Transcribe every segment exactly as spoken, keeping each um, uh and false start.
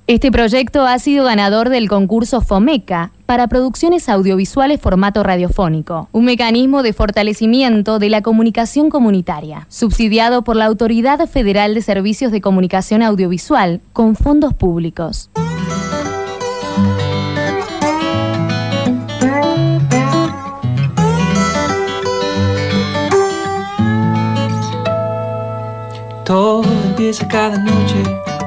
Este proyecto ha sido ganador del concurso FOMECA para producciones audiovisuales formato radiofónico, un mecanismo de fortalecimiento de la comunicación comunitaria, subsidiado por la Autoridad Federal de Servicios de Comunicación Audiovisual con fondos públicos. Todo empieza cada noche.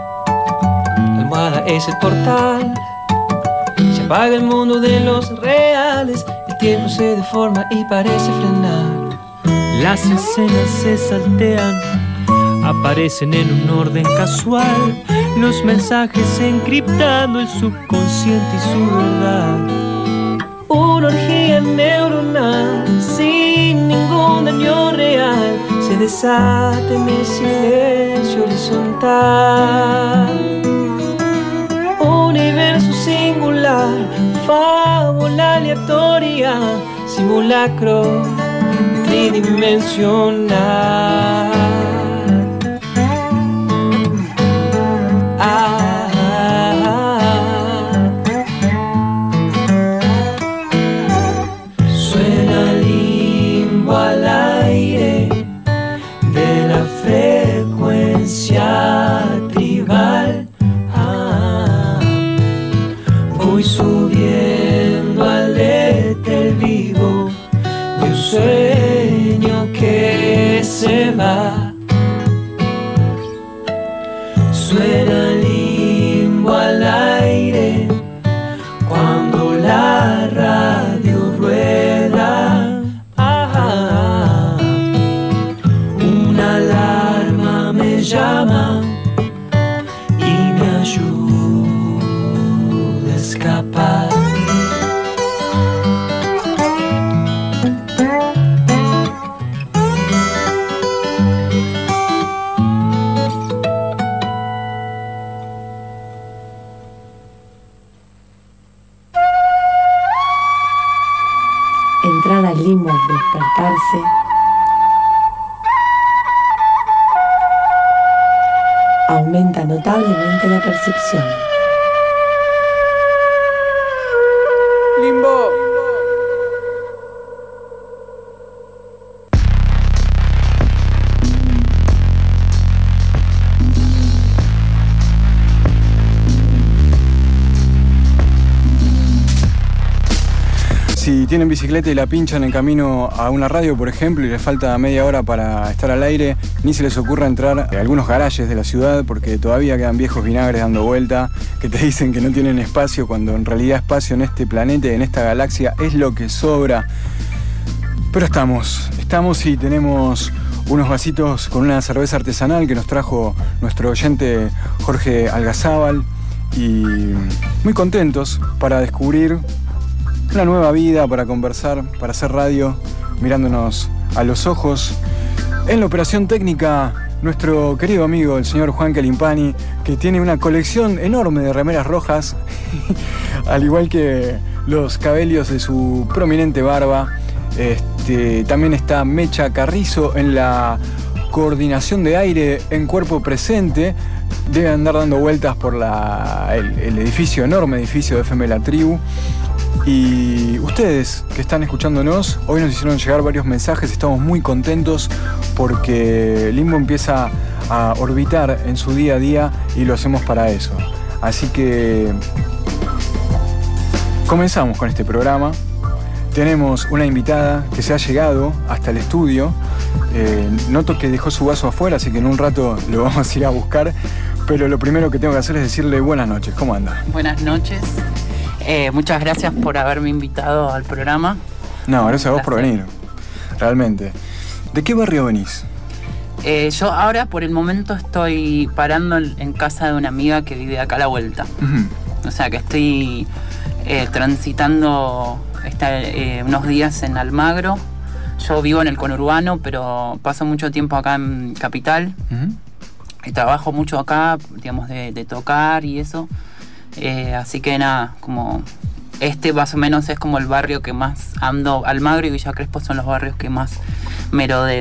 La almohada es el portal. Se apaga el mundo de los reales. El tiempo se deforma y parece frenar. Las escenas se saltean, aparecen en un orden casual. Los mensajes encriptando el subconsciente y su verdad. Una orgía neuronal sin ningún daño real se desata en el silencio horizontal. Universo singular, fábula aleatoria, simulacro tridimensional. Ah, ah, ah. Suena limbo al aire de la frecuencia tribal. Ah, voy subiendo al éter vivo de un sueño que se va. Suena limbo al aire cuando la radio rueda. Ah, una alarma me llama y me ayuda a escapar. Entrar al limbo al despertarse aumenta notablemente la percepción. Limbo. Si tienen bicicleta y la pinchan en camino a una radio, por ejemplo, y les falta media hora para estar al aire, ni se les ocurra entrar a algunos garajes de la ciudad, porque todavía quedan viejos vinagres dando vuelta, que te dicen que no tienen espacio, cuando en realidad espacio en este planeta y en esta galaxia es lo que sobra. Pero estamos, estamos y tenemos unos vasitos con una cerveza artesanal que nos trajo nuestro oyente Jorge Algazábal, y muy contentos para descubrir una nueva vida, para conversar, para hacer radio, mirándonos a los ojos. En la operación técnica, nuestro querido amigo, el señor Juan Calimpani, que tiene una colección enorme de remeras rojas, al igual que los cabellos de su prominente barba. Este, también está Mecha Carrizo en la coordinación de aire en cuerpo presente. Debe andar dando vueltas por la, el, el edificio, enorme edificio de F M La Tribu. Y ustedes que están escuchándonos, hoy nos hicieron llegar varios mensajes, estamos muy contentos porque Limbo empieza a orbitar en su día a día y lo hacemos para eso. Así que comenzamos con este programa. Tenemos una invitada que se ha llegado hasta el estudio. Eh, noto que dejó su vaso afuera, así que en un rato lo vamos a ir a buscar. Pero lo primero que tengo que hacer es decirle buenas noches. ¿Cómo anda? Buenas noches. Eh, muchas gracias por haberme invitado al programa. No, gracias a vos por venir. Realmente. ¿De qué barrio venís? Eh, yo ahora por el momento estoy parando en casa de una amiga que vive acá a la vuelta. Uh-huh. O sea que estoy eh, transitando esta, eh, unos días en Almagro. Yo vivo en el conurbano, pero paso mucho tiempo acá en Capital. Uh-huh. Y trabajo mucho acá, digamos, de, de tocar y eso. Eh, así que nada, como este más o menos es como el barrio que más ando. Almagro y Villa Crespo son los barrios que más merodeo.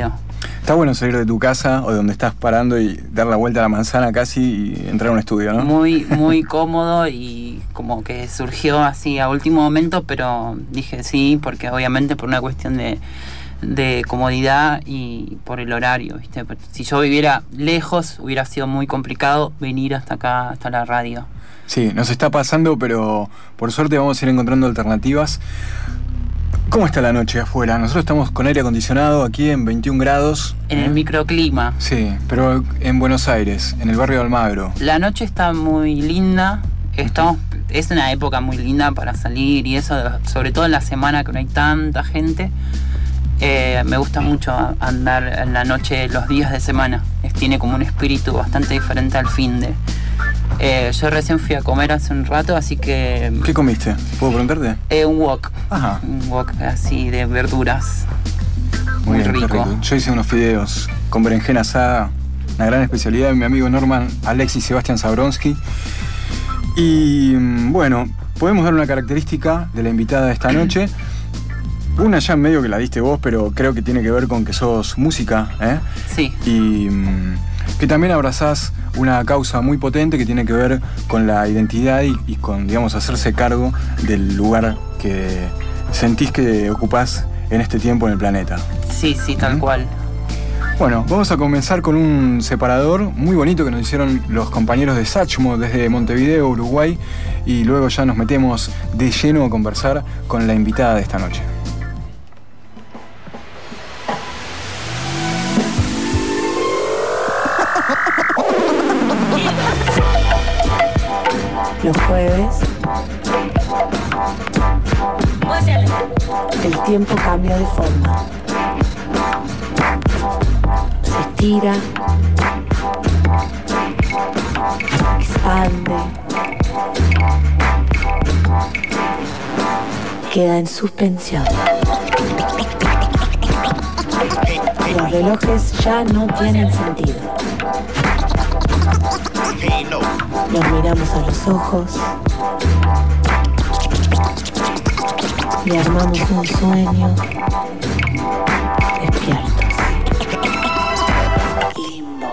Está bueno salir de tu casa o de donde estás parando y dar la vuelta a la manzana casi y entrar a un estudio, ¿no? Muy, muy cómodo y como que surgió así a último momento, pero dije sí, porque obviamente por una cuestión de, de comodidad y por el horario, ¿viste? Si yo viviera lejos hubiera sido muy complicado venir hasta acá, hasta la radio. Sí, nos está pasando, pero por suerte vamos a ir encontrando alternativas. ¿Cómo está la noche afuera? Nosotros estamos con aire acondicionado aquí en veintiún grados. En ¿eh? el microclima. Sí, pero en Buenos Aires, en el barrio de Almagro. La noche está muy linda. Estamos, es una época muy linda para salir y eso, sobre todo en la semana que no hay tanta gente. Eh, me gusta mucho andar en la noche los días de semana. Es, tiene como un espíritu bastante diferente al fin de... Eh, yo recién fui a comer hace un rato, así que... ¿Qué comiste? ¿Puedo preguntarte? Eh, un wok. Ajá. Un wok así de verduras. Muy, Muy bien, rico. rico. Yo hice unos fideos con berenjena asada, una gran especialidad de mi amigo Norman Alexis Sebastián Zabronsky. Y bueno, podemos dar una característica de la invitada de esta noche. Una ya medio que la diste vos, pero creo que tiene que ver con que sos música, ¿eh? Sí. Y mmm, que también abrazás una causa muy potente que tiene que ver con la identidad y, y con, digamos, hacerse cargo del lugar que sentís que ocupás en este tiempo en el planeta. Sí, sí, tal ¿Mm? cual. Bueno, vamos a comenzar con un separador muy bonito que nos hicieron los compañeros de Sachmo desde Montevideo, Uruguay, y luego ya nos metemos de lleno a conversar con la invitada de esta noche. Los jueves, el tiempo cambia de forma. Se estira, expande, queda en suspensión. Los relojes ya no tienen sentido. Nos miramos a los ojos y armamos un sueño despiertos. Limbo.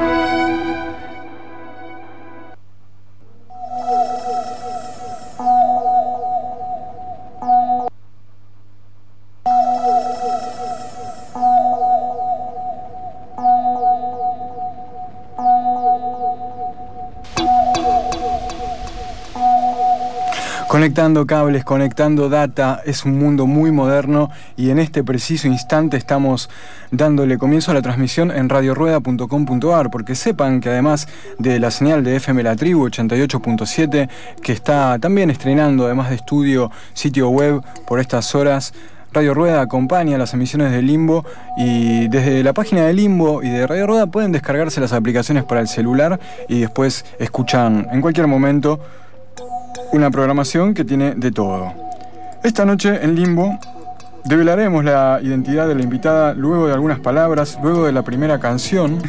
Conectando cables, conectando data, es un mundo muy moderno y en este preciso instante estamos dándole comienzo a la transmisión en radio rueda punto com punto a r, porque sepan que además de la señal de F M La Tribu ochenta y ocho punto siete, que está también estrenando, además de estudio, sitio web por estas horas, Radio Rueda acompaña las emisiones de Limbo y desde la página de Limbo y de Radio Rueda pueden descargarse las aplicaciones para el celular y después escuchan en cualquier momento una programación que tiene de todo. Esta noche en Limbo develaremos la identidad de la invitada luego de algunas palabras, luego de la primera canción.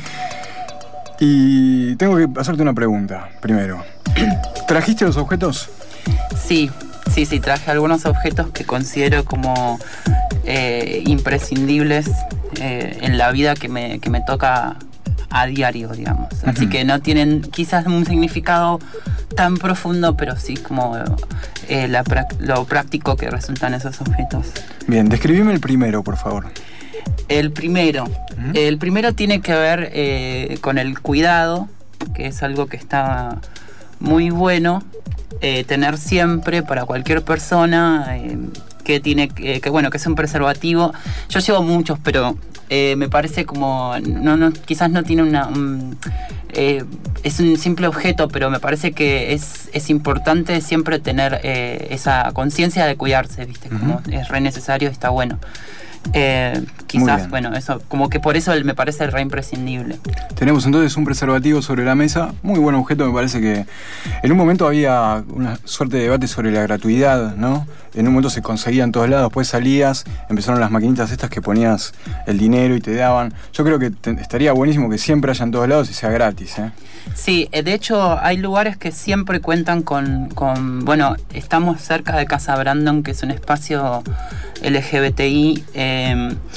Y tengo que hacerte una pregunta primero. ¿Trajiste los objetos? Sí, sí, sí, traje algunos objetos que considero como eh, imprescindibles eh, en la vida que me, que me toca a diario, digamos. Así uh-huh. que no tienen quizás un significado tan profundo, pero sí como eh, la, lo práctico que resultan esos objetos. Bien, describime el primero, por favor. El primero. Uh-huh. El primero tiene que ver eh, con el cuidado, que es algo que está muy bueno eh, tener siempre para cualquier persona, eh, que tiene eh, que bueno, que es un preservativo. Yo llevo muchos, pero eh, me parece como no, no, quizás no tiene una un, eh, es un simple objeto, pero me parece que es, es importante siempre tener eh, esa conciencia de cuidarse, ¿viste? Uh-huh. Como es re necesario y está bueno. Eh, quizás, bueno, eso, como que por eso me parece re imprescindible. Tenemos entonces un preservativo sobre la mesa, muy buen objeto. Me parece que en un momento había una suerte de debate sobre la gratuidad, ¿no? En un momento se conseguía en todos lados, después salías, empezaron las maquinitas estas que ponías el dinero y te daban. Yo creo que te, estaría buenísimo que siempre haya en todos lados y sea gratis, ¿eh? Sí, de hecho hay lugares que siempre cuentan con, con bueno, estamos cerca de Casa Brandon, que es un espacio L G B T I, eh, que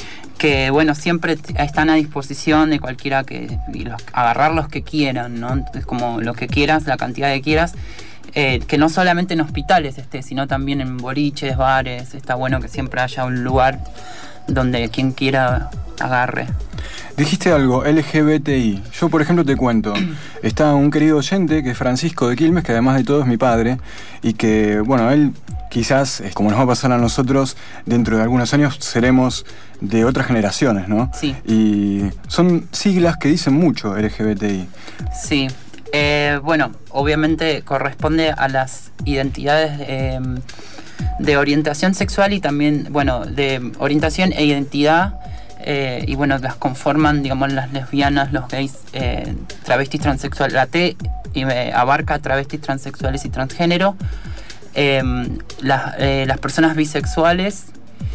que bueno, siempre están a disposición de cualquiera que y los, agarrar los que quieran, ¿no? Entonces, como lo que quieras, la cantidad que quieras, eh, que no solamente en hospitales esté, sino también en boliches, bares. Está bueno que siempre haya un lugar donde quien quiera agarre. Dijiste algo, L G B T I. Yo, por ejemplo, te cuento. Está un querido oyente, que es Francisco de Quilmes, que además de todo es mi padre, y que, bueno, él quizás, como nos va a pasar a nosotros, dentro de algunos años seremos de otras generaciones, ¿no? Sí. Y son siglas que dicen mucho, L G B T I. Sí. Eh, bueno, obviamente corresponde a las identidades eh, de orientación sexual y también, bueno, de orientación e identidad. Eh, y bueno, las conforman, digamos, las lesbianas, los gays, eh, travestis, transexuales. La T eh, abarca travestis, transexuales y transgénero. Eh, las, eh, las personas bisexuales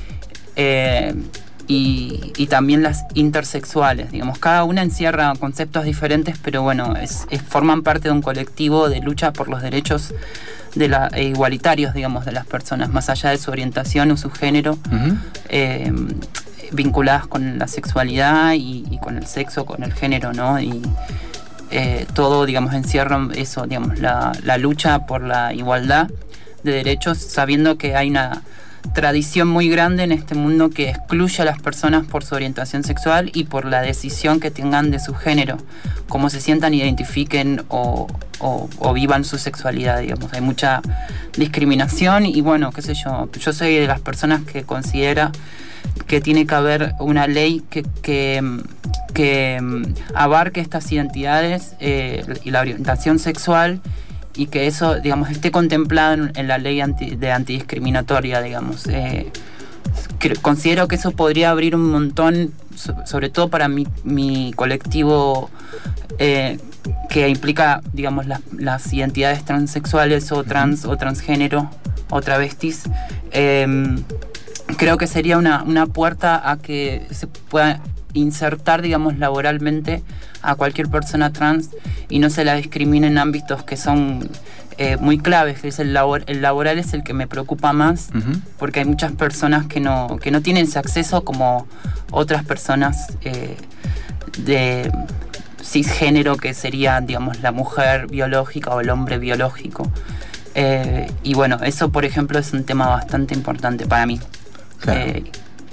eh, y, y también las intersexuales. Digamos, cada una encierra conceptos diferentes, pero bueno, es, es, forman parte de un colectivo de lucha por los derechos de la, e igualitarios, digamos, de las personas, más allá de su orientación o su género. Uh-huh. eh, vinculadas con la sexualidad y, y con el sexo, con el género, ¿no? Y eh, todo, digamos, encierra eso, digamos, la, la lucha por la igualdad de derechos, sabiendo que hay una tradición muy grande en este mundo que excluye a las personas por su orientación sexual y por la decisión que tengan de su género, cómo se sientan, identifiquen o, o, o vivan su sexualidad, digamos. Hay mucha discriminación y bueno, qué sé yo, yo soy de las personas que considera que tiene que haber una ley que, que, que abarque estas identidades eh, y la orientación sexual y que eso, digamos, esté contemplado en, en la ley anti, de antidiscriminatoria, digamos. Eh, que, considero que eso podría abrir un montón, so, sobre todo para mi, mi colectivo eh, que implica, digamos, las, las identidades transexuales o trans o transgénero o travestis. Eh, Creo que sería una, una puerta a que se pueda insertar, digamos, laboralmente a cualquier persona trans y no se la discrimine en ámbitos que son eh, muy claves. Es el, labor, el laboral es el que me preocupa más, uh-huh. porque hay muchas personas que no, que no tienen ese acceso como otras personas eh, de cisgénero, que sería, digamos, la mujer biológica o el hombre biológico. Eh, y bueno, eso, por ejemplo, es un tema bastante importante para mí. Claro. Eh,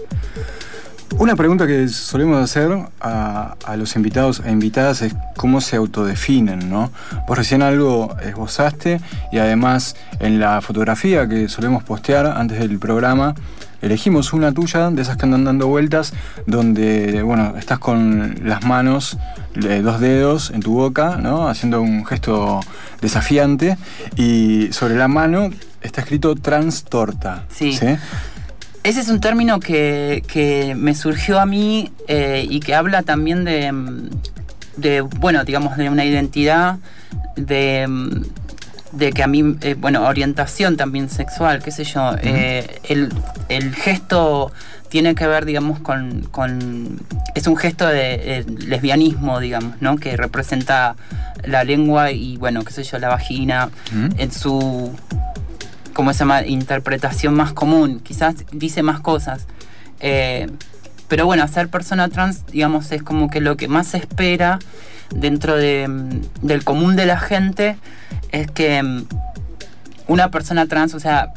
Una pregunta que solemos hacer a, a los invitados e invitadas es cómo se autodefinen, ¿no? Vos recién algo esbozaste y además en la fotografía que solemos postear antes del programa elegimos una tuya de esas que andan dando vueltas donde, bueno, estás con las manos, eh, dos dedos en tu boca, ¿no? Haciendo un gesto desafiante y sobre la mano está escrito transtorta. Sí. ¿Sí? Ese es un término que, que me surgió a mí eh, y que habla también de, de, bueno, digamos, de una identidad, de, de que a mí, eh, bueno, orientación también sexual, qué sé yo. Uh-huh. Eh, el, el gesto tiene que ver, digamos, con, con es un gesto de, de lesbianismo, digamos, ¿no? Que representa la lengua y, bueno, qué sé yo, la vagina uh-huh. en su... ¿cómo se llama? Interpretación más común, quizás dice más cosas. Eh, pero bueno, ser persona trans, digamos, es como que lo que más se espera dentro de, del común de la gente es que una persona trans, o sea,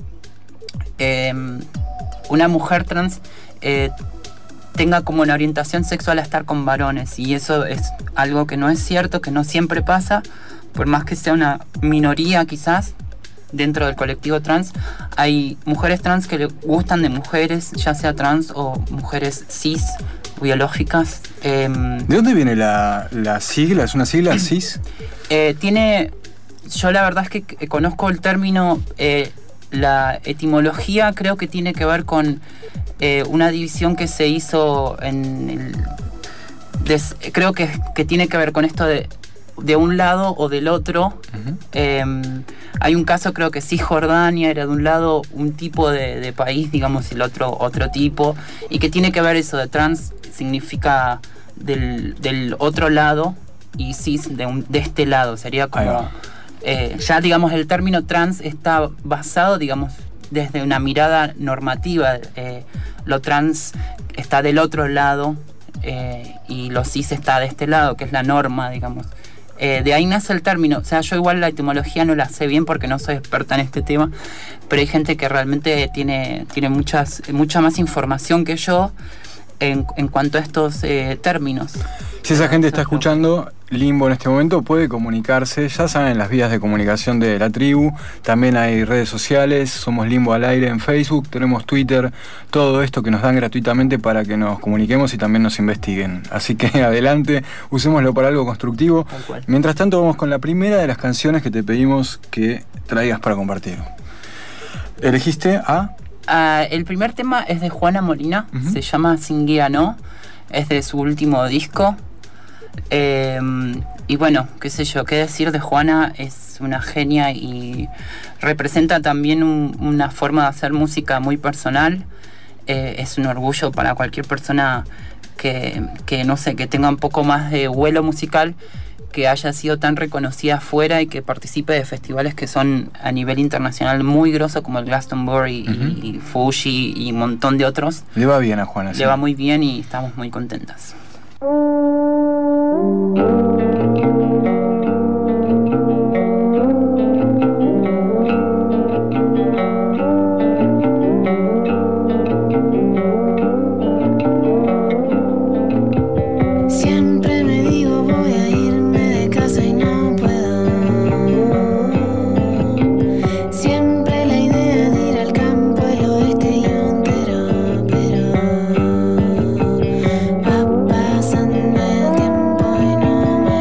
eh, una mujer trans eh, tenga como una orientación sexual a estar con varones, y eso es algo que no es cierto, que no siempre pasa, por más que sea una minoría quizás. Dentro del colectivo trans hay mujeres trans que le gustan de mujeres, ya sea trans o mujeres cis, biológicas. Eh, ¿De dónde viene la, la sigla? ¿Es una sigla cis? Eh, tiene, yo la verdad es que conozco el término, eh, la etimología creo que tiene que ver con eh, una división que se hizo en el... Des, creo que, que tiene que ver con esto de de un lado o del otro. Uh-huh. Eh, hay un caso, creo que Cisjordania era de un lado un tipo de, de país, digamos, y el otro otro tipo, y que tiene que ver eso de trans, significa del, del otro lado, y cis de, un, de este lado, sería como... Eh, ya, digamos, el término trans está basado, digamos, desde una mirada normativa. Eh, lo trans está del otro lado eh, y lo cis está de este lado, que es la norma, digamos. Eh, de ahí nace el término. O sea, yo igual la etimología no la sé bien porque no soy experta en este tema, pero hay gente que realmente tiene, tiene muchas, mucha más información que yo en, en cuanto a estos eh, términos. Si esa gente está escuchando Limbo en este momento, puede comunicarse. Ya saben las vías de comunicación de la tribu. También hay redes sociales. Somos Limbo al Aire en Facebook. Tenemos Twitter. Todo esto que nos dan gratuitamente para que nos comuniquemos y también nos investiguen. Así que adelante, usémoslo para algo constructivo. Mientras tanto, vamos con la primera de las canciones que te pedimos que traigas para compartir. ¿Elegiste a...? Uh, el primer tema es de Juana Molina. Uh-huh. Se llama Sin Guía No. Es de su último disco. Eh, y bueno, qué sé yo, qué decir de Juana. Es una genia y representa también un, una forma de hacer música muy personal. Eh, es un orgullo para cualquier persona que, que, no sé, que tenga un poco más de vuelo musical, que haya sido tan reconocida afuera y que participe de festivales que son a nivel internacional muy grosos, como el Glastonbury uh-huh. y, y Fuji y un montón de otros. Le va bien a Juana. Le sí. va muy bien y estamos muy contentas. Pasando el tiempo y no me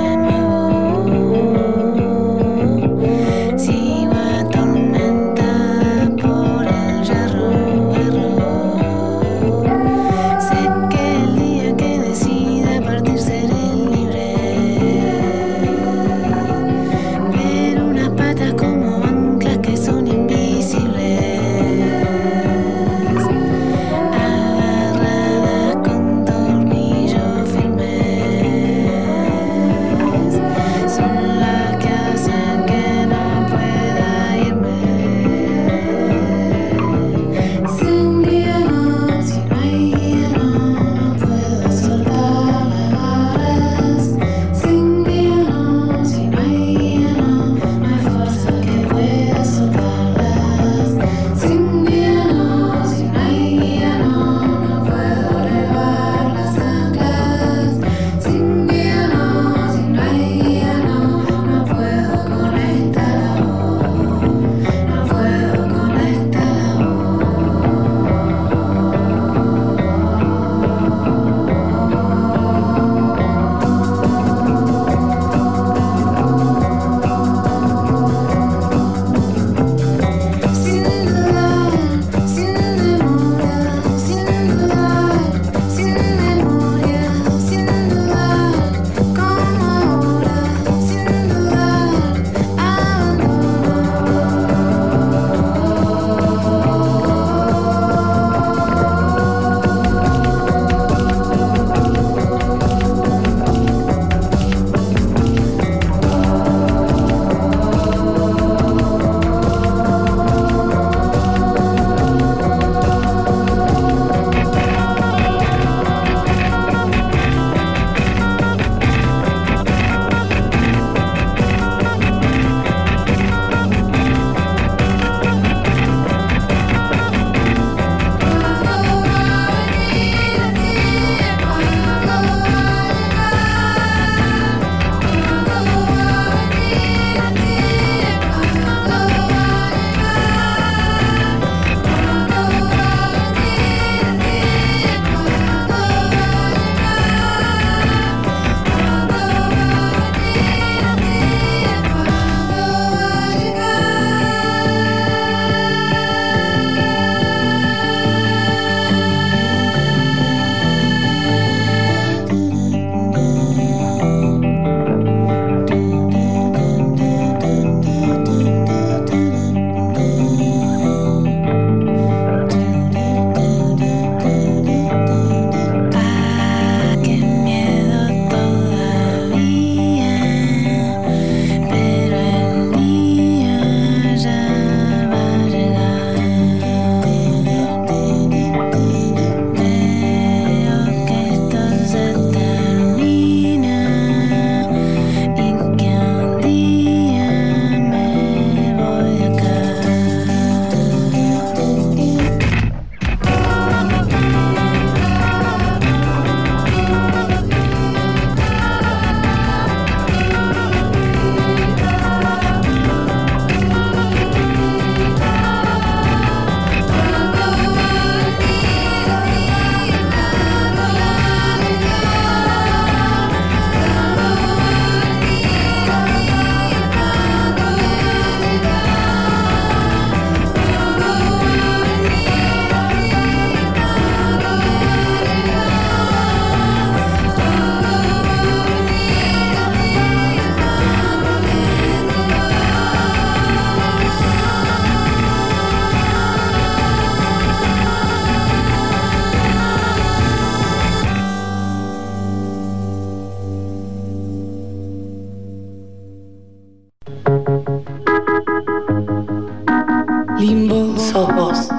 Limbo, sos vos.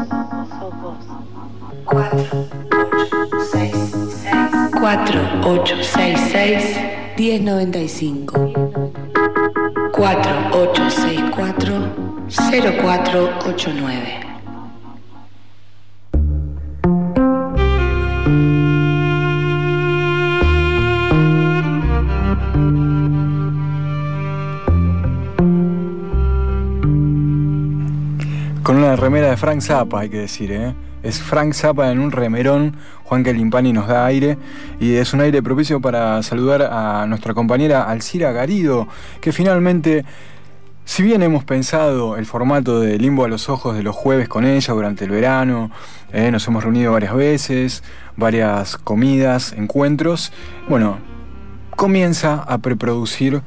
cuatro ocho seis seis diez noventa y cinco. cuatro ocho seis cuatro cero cuatro ocho nueve. Con una remera de Frank Zappa, hay que decir, ¿eh? Es Frank Zappa en un remerón. Juan Calimpani nos da aire, y es un aire propicio para saludar a nuestra compañera Alcira Garido, que finalmente, si bien hemos pensado el formato de Limbo a los Ojos de los jueves con ella durante el verano, eh, nos hemos reunido varias veces, varias comidas, encuentros, bueno, comienza a preproducir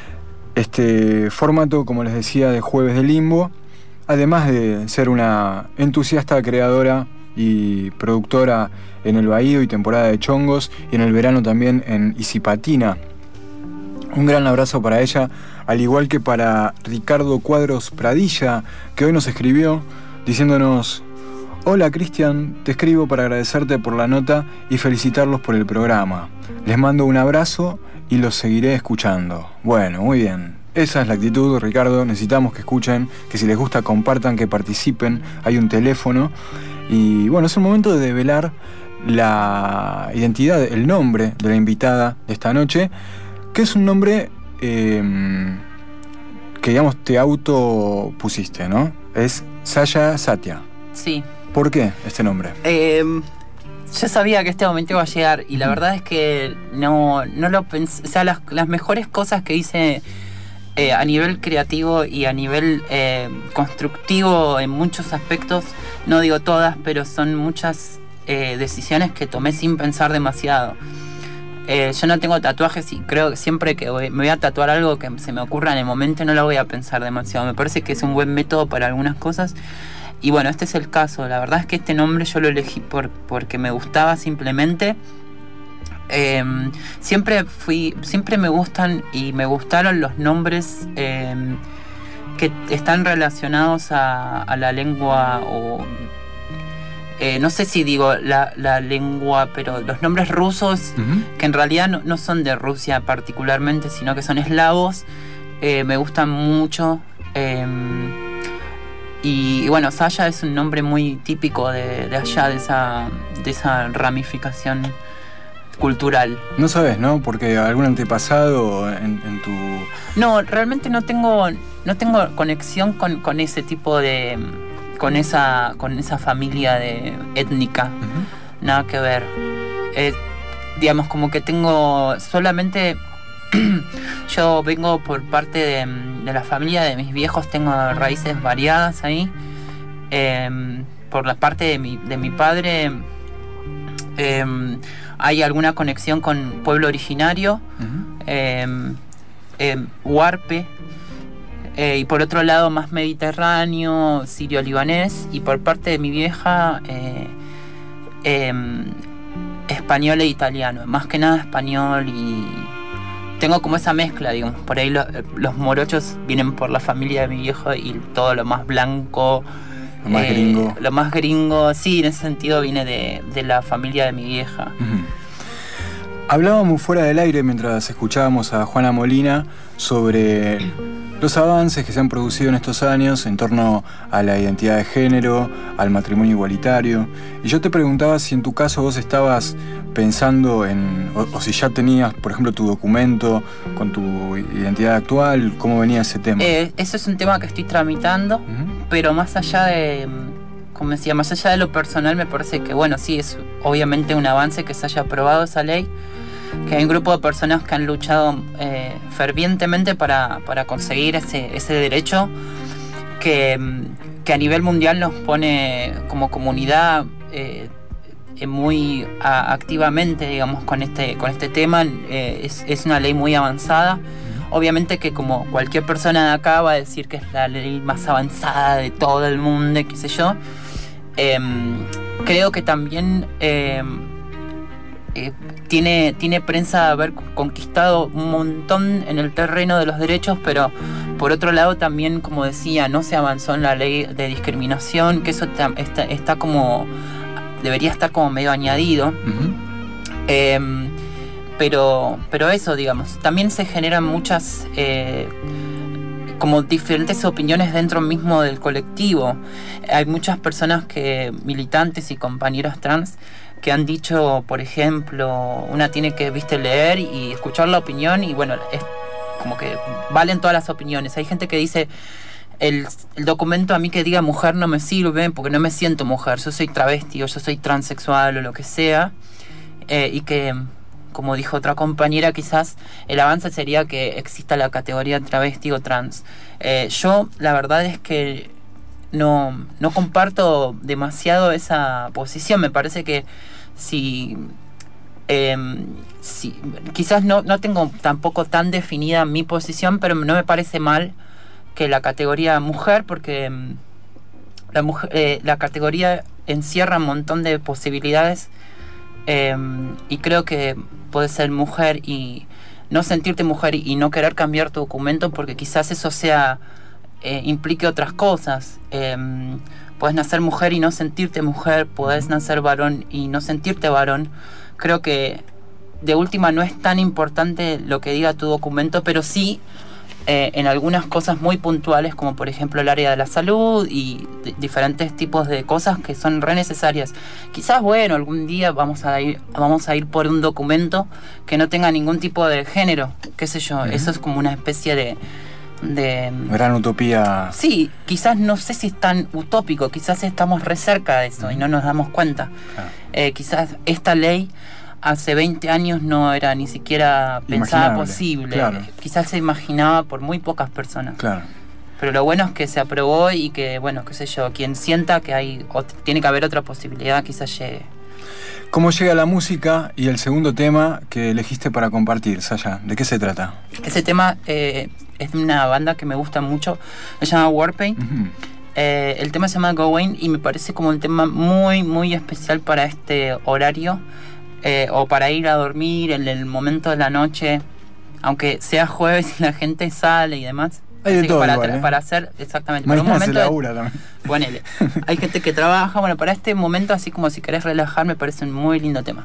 este formato, como les decía, de Jueves de Limbo. Además de ser una entusiasta creadora y productora en el Baído y temporada de Chongos, y en el verano también en Isipatina. Un gran abrazo para ella, al igual que para Ricardo Cuadros Pradilla, que hoy nos escribió diciéndonos: hola Cristian, te escribo para agradecerte por la nota y felicitarlos por el programa. Les mando un abrazo y los seguiré escuchando. Bueno, muy bien. Esa es la actitud, Ricardo. Necesitamos que escuchen, que si les gusta compartan, que participen. Hay un teléfono. Y bueno, es el momento de develar la identidad, el nombre de la invitada de esta noche, que es un nombre eh, que, digamos, te autopusiste, ¿no? Es Saya Satia. Sí. ¿Por qué este nombre? Eh, yo sabía que este momento iba a llegar, y la verdad es que no, no lo pensé. O sea, las, las mejores cosas que hice Eh, a nivel creativo y a nivel eh, constructivo en muchos aspectos, no digo todas, pero son muchas eh, decisiones que tomé sin pensar demasiado. Eh, yo no tengo tatuajes y creo que siempre que voy, me voy a tatuar algo que se me ocurra en el momento, no lo voy a pensar demasiado. Me parece que es un buen método para algunas cosas. Y bueno, este es el caso. La verdad es que este nombre yo lo elegí por, porque me gustaba simplemente. Eh, siempre fui, siempre me gustan y me gustaron los nombres eh, que están relacionados a, a la lengua, o eh, no sé si digo la, la lengua, pero los nombres rusos, uh-huh. que en realidad no, no son de Rusia particularmente, sino que son eslavos, eh, me gustan mucho. Eh, y, y bueno, Saya es un nombre muy típico de, de allá, de esa, de esa ramificación cultural. No sabes, ¿no? Porque algún antepasado en, en tu... No, realmente no tengo no tengo conexión con, con ese tipo de... con esa con esa familia de étnica. Uh-huh. Nada que ver. Eh, digamos, como que tengo solamente... yo vengo por parte de, de la familia de mis viejos, tengo raíces variadas ahí. Eh, por la parte de mi, de mi padre... Eh, hay alguna conexión con pueblo originario, uh-huh. eh, eh, huarpe, eh, y por otro lado más mediterráneo, sirio-libanés, y por parte de mi vieja eh, eh, español e italiano, más que nada español, y tengo como esa mezcla, digamos. Por ahí lo, los morochos vienen por la familia de mi viejo y todo lo más blanco, lo más eh, gringo. Lo más gringo, sí, en ese sentido viene de, de la familia de mi vieja. Uh-huh. Hablábamos fuera del aire mientras escuchábamos a Juana Molina sobre los avances que se han producido en estos años en torno a la identidad de género, al matrimonio igualitario. Y yo te preguntaba si en tu caso vos estabas pensando en, o, o si ya tenías, por ejemplo, tu documento con tu identidad actual, ¿cómo venía ese tema? Eh, eso es un tema que estoy tramitando, uh-huh. pero más allá de, como decía, más allá de lo personal, me parece que, bueno, sí, es obviamente un avance que se haya aprobado esa ley, que hay un grupo de personas que han luchado eh, fervientemente para, para conseguir ese, ese derecho que, que a nivel mundial nos pone como comunidad eh, muy a, activamente, digamos, con este, con este tema. Eh, es, es una ley muy avanzada. Obviamente que como cualquier persona de acá va a decir que es la ley más avanzada de todo el mundo, qué sé yo. Eh, creo que también... Eh, Eh, tiene, tiene prensa de haber conquistado un montón en el terreno de los derechos, pero por otro lado también, como decía, no se avanzó en la ley de discriminación, que eso está, está, está como, debería estar como medio añadido. Uh-huh. eh, pero, pero eso, digamos, también se generan muchas eh, como diferentes opiniones dentro mismo del colectivo. Hay muchas personas que, militantes y compañeros trans, que han dicho, por ejemplo, una tiene que, viste, leer y escuchar la opinión y bueno, es como que valen todas las opiniones. Hay gente que dice, el, el documento a mí que diga mujer no me sirve porque no me siento mujer, yo soy travesti o yo soy transexual o lo que sea, eh, y que, como dijo otra compañera, quizás el avance sería que exista la categoría travesti o trans. Eh, yo la verdad es que no, no comparto demasiado esa posición. Me parece que si, eh, si quizás no, no tengo tampoco tan definida mi posición, pero no me parece mal que la categoría mujer, porque la, mujer, eh, la categoría encierra un montón de posibilidades, eh, y creo que puedes ser mujer y no sentirte mujer y no querer cambiar tu documento porque quizás eso sea eh, implique otras cosas. Eh, puedes nacer mujer y no sentirte mujer, puedes nacer varón y no sentirte varón. Creo que de última no es tan importante lo que diga tu documento, pero sí eh, en algunas cosas muy puntuales, como por ejemplo el área de la salud y d- diferentes tipos de cosas que son re necesarias. Quizás, bueno, algún día vamos a ir, vamos a ir por un documento que no tenga ningún tipo de género, qué sé yo. Uh-huh. Eso es como una especie de... de gran utopía. Sí, quizás no sé si es tan utópico, quizás estamos re cerca de eso, uh-huh, y no nos damos cuenta. Claro. Eh, quizás esta ley hace veinte años no era ni siquiera pensada posible. Claro. Quizás se imaginaba por muy pocas personas. Claro. Pero lo bueno es que se aprobó y que, bueno, qué sé yo, quien sienta que hay ot- tiene que haber otra posibilidad, quizás llegue. ¿Cómo llega la música y el segundo tema que elegiste para compartir, Saya? ¿De qué se trata? Ese tema eh, es de una banda que me gusta mucho, se llama Warpaint. Uh-huh. Eh, el tema se llama Going y me parece como un tema muy, muy especial para este horario. Eh, o para ir a dormir en el momento de la noche, aunque sea jueves y la gente sale y demás. Hay de todo para, igual, tra- ¿eh? para hacer, exactamente. Mañana para un momento se labura de, también. Ponele. Hay gente que trabaja. Bueno, para este momento, así como si querés relajar, me parece un muy lindo tema.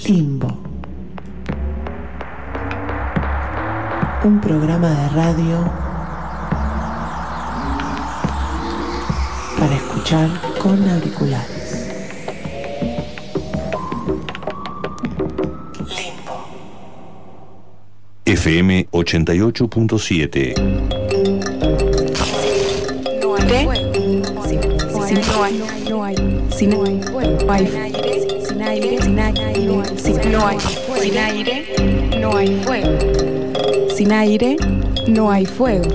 Limbo. Un programa de radio para escuchar con auriculares. Limbo. F M ochenta y ocho punto siete. No hay fuego. Si no hay, no hay, si no hay fuego, no hay aire, sin aire, sin aire, si no hay, sin aire, no hay fuego. Sin aire, no hay fuego.